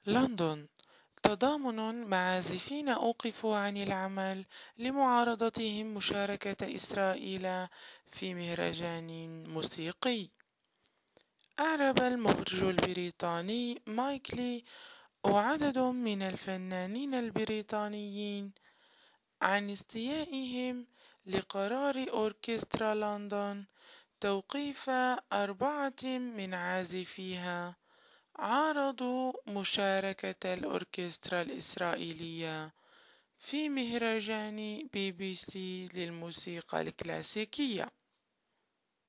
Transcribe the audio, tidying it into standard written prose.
لندن. تضامن مع عازفين أوقفوا عن العمل لمعارضتهم مشاركة إسرائيل في مهرجان موسيقي. أعرب المخرج البريطاني مايكلي وعدد من الفنانين البريطانيين عن استيائهم لقرار أوركسترا لندن توقيف 4 من عازفيها. عارضوا مشاركة الأوركسترا الإسرائيلية في مهرجان BBC للموسيقى الكلاسيكية.